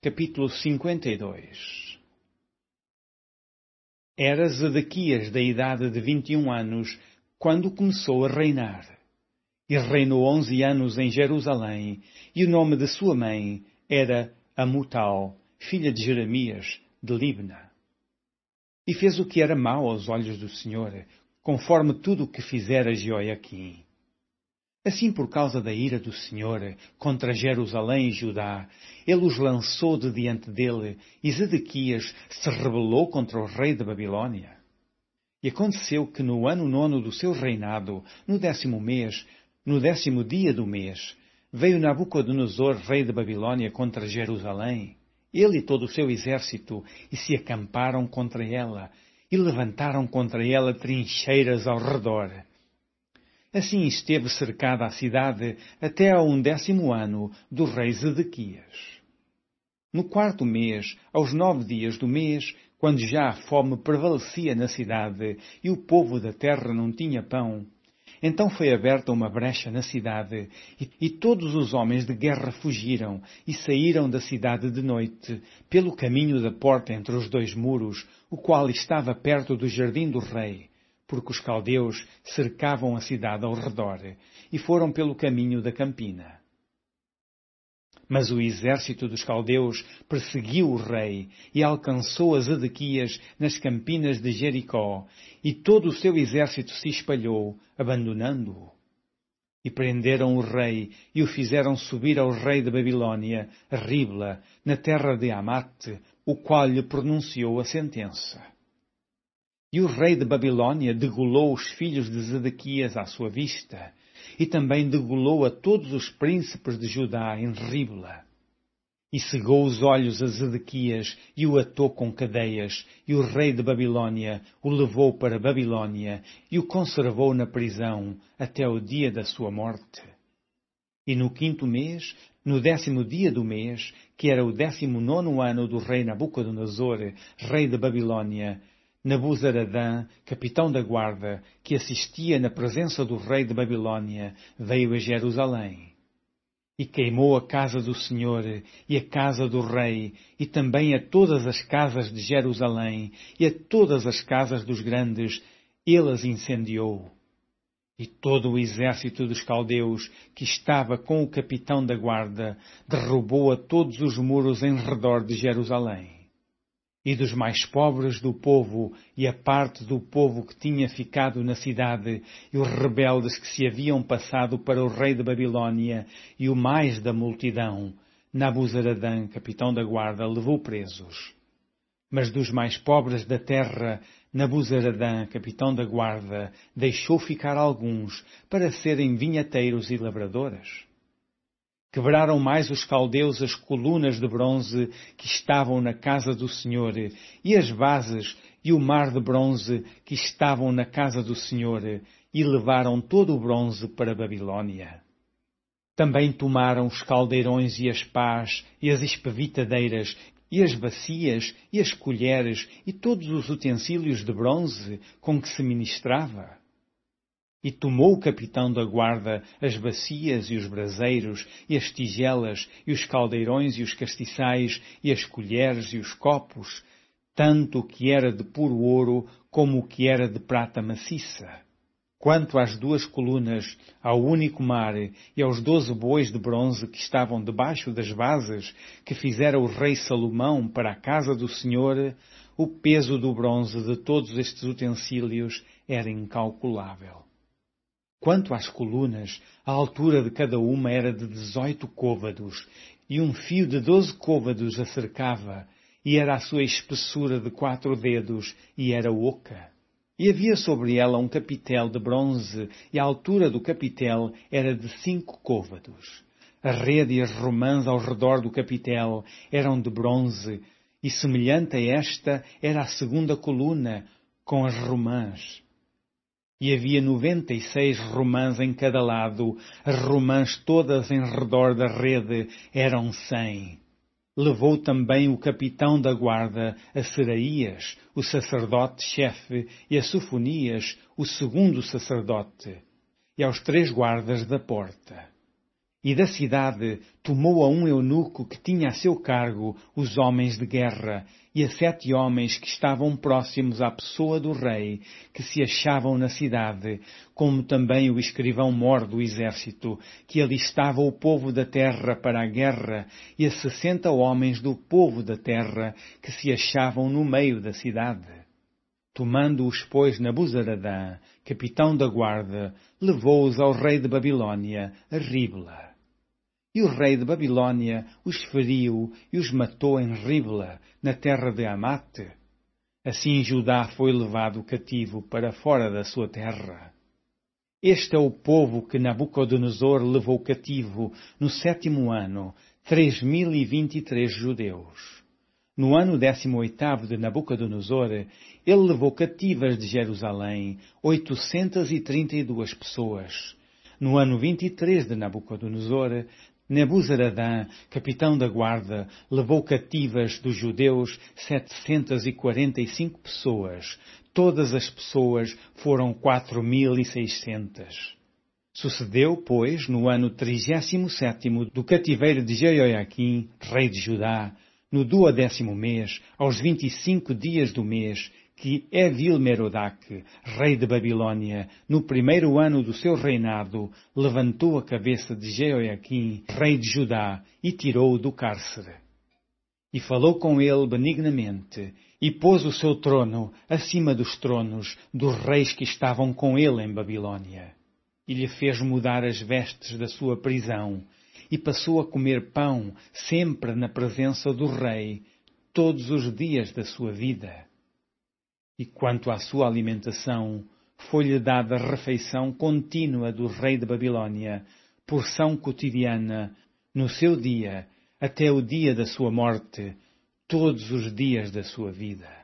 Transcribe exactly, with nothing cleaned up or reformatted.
Capítulo cinquenta e dois. Era Zedequias da idade de vinte e um anos, quando começou a reinar. E reinou onze anos em Jerusalém, e o nome de sua mãe era Amutal, filha de Jeremias, de Libna. E fez o que era mau aos olhos do Senhor, conforme tudo o que fizera Jeoiaquim. Assim, por causa da ira do Senhor contra Jerusalém e Judá, ele os lançou de diante dele, e Zedequias se rebelou contra o rei da Babilônia. E aconteceu que no ano nono do seu reinado, no décimo mês, no décimo dia do mês, veio Nabucodonosor, rei da Babilônia, contra Jerusalém, ele e todo o seu exército, e se acamparam contra ela, e levantaram contra ela trincheiras ao redor. Assim esteve cercada a cidade até ao undécimo ano do rei Zedequias. No quarto mês, aos nove dias do mês, quando já a fome prevalecia na cidade e o povo da terra não tinha pão, então foi aberta uma brecha na cidade, e, e todos os homens de guerra fugiram e saíram da cidade de noite, pelo caminho da porta entre os dois muros, o qual estava perto do jardim do rei, porque os caldeus cercavam a cidade ao redor, e foram pelo caminho da campina. Mas o exército dos caldeus perseguiu o rei, e alcançou a Zedequias nas campinas de Jericó, e todo o seu exército se espalhou, abandonando-o. E prenderam o rei, e o fizeram subir ao rei da Babilônia, a Ribla, na terra de Amate, o qual lhe pronunciou a sentença. E o rei de Babilônia degolou os filhos de Zedequias à sua vista, e também degolou a todos os príncipes de Judá em Ribla. E cegou os olhos a Zedequias e o atou com cadeias, e o rei de Babilônia o levou para Babilônia e o conservou na prisão até o dia da sua morte. E no quinto mês, no décimo dia do mês, que era o décimo nono ano do rei Nabucodonosor, rei de Babilônia, Nabuzaradã, capitão da guarda, que assistia na presença do rei de Babilônia, veio a Jerusalém. E queimou a casa do Senhor e a casa do rei, e também a todas as casas de Jerusalém, e a todas as casas dos grandes, ele as incendiou. E todo o exército dos caldeus, que estava com o capitão da guarda, derrubou a todos os muros em redor de Jerusalém. E dos mais pobres do povo, e a parte do povo que tinha ficado na cidade, e os rebeldes que se haviam passado para o rei de Babilônia, e o mais da multidão, Nabuzaradã, capitão da guarda, levou presos. Mas dos mais pobres da terra, Nabuzaradã, capitão da guarda, deixou ficar alguns, para serem vinhateiros e lavradores. Quebraram mais os caldeus as colunas de bronze que estavam na casa do Senhor, e as bases e o mar de bronze que estavam na casa do Senhor, e levaram todo o bronze para a Babilônia. Também tomaram os caldeirões e as pás, e as espevitadeiras, e as bacias, e as colheres, e todos os utensílios de bronze com que se ministrava. E tomou o capitão da guarda as bacias e os braseiros, e as tigelas, e os caldeirões e os castiçais, e as colheres e os copos, tanto o que era de puro ouro como o que era de prata maciça. Quanto às duas colunas, ao único mar e aos doze bois de bronze que estavam debaixo das vases que fizera o rei Salomão para a casa do Senhor, o peso do bronze de todos estes utensílios era incalculável. Quanto às colunas, a altura de cada uma era de dezoito côvados, e um fio de doze côvados a cercava, e era a sua espessura de quatro dedos, e era oca. E havia sobre ela um capitel de bronze, e a altura do capitel era de cinco côvados. A rede e as romãs ao redor do capitel eram de bronze, e semelhante a esta era a segunda coluna, com as romãs. E havia noventa e seis romãs em cada lado, as romãs todas em redor da rede eram cem. Levou também o capitão da guarda a Seraías, o sacerdote-chefe, e a Sofonias, o segundo sacerdote, e aos três guardas da porta. E da cidade tomou a um eunuco que tinha a seu cargo os homens de guerra, e a sete homens que estavam próximos à pessoa do rei, que se achavam na cidade, como também o escrivão-mor do exército, que alistava o povo da terra para a guerra, e a sessenta homens do povo da terra, que se achavam no meio da cidade. Tomando-os, pois, Nabuzaradã, capitão da guarda, levou-os ao rei de Babilônia, a Ribla. E o rei de Babilônia os feriu e os matou em Ribla, na terra de Amate. Assim Judá foi levado cativo para fora da sua terra. Este é o povo que Nabucodonosor levou cativo no sétimo ano, três mil e vinte e três judeus. No ano décimo oitavo de Nabucodonosor, ele levou cativas de Jerusalém oitocentas e trinta e duas pessoas. No ano vinte e três de Nabucodonosor, Nebuzaradã, capitão da guarda, levou cativas dos judeus setecentas e quarenta e cinco pessoas. Todas as pessoas foram quatro mil e seiscentas. Sucedeu, pois, no ano trigésimo sétimo do cativeiro de Jeoiaquim, rei de Judá, no duodécimo mês, aos vinte e cinco dias do mês, que Evil-Merodach, rei de Babilônia, no primeiro ano do seu reinado, levantou a cabeça de Jeoiaquim, rei de Judá, e tirou-o do cárcere. E falou com ele benignamente, e pôs o seu trono acima dos tronos dos reis que estavam com ele em Babilônia. E lhe fez mudar as vestes da sua prisão, e passou a comer pão sempre na presença do rei, todos os dias da sua vida. E quanto à sua alimentação, foi-lhe dada refeição contínua do rei de Babilônia, porção cotidiana, no seu dia, até o dia da sua morte, todos os dias da sua vida.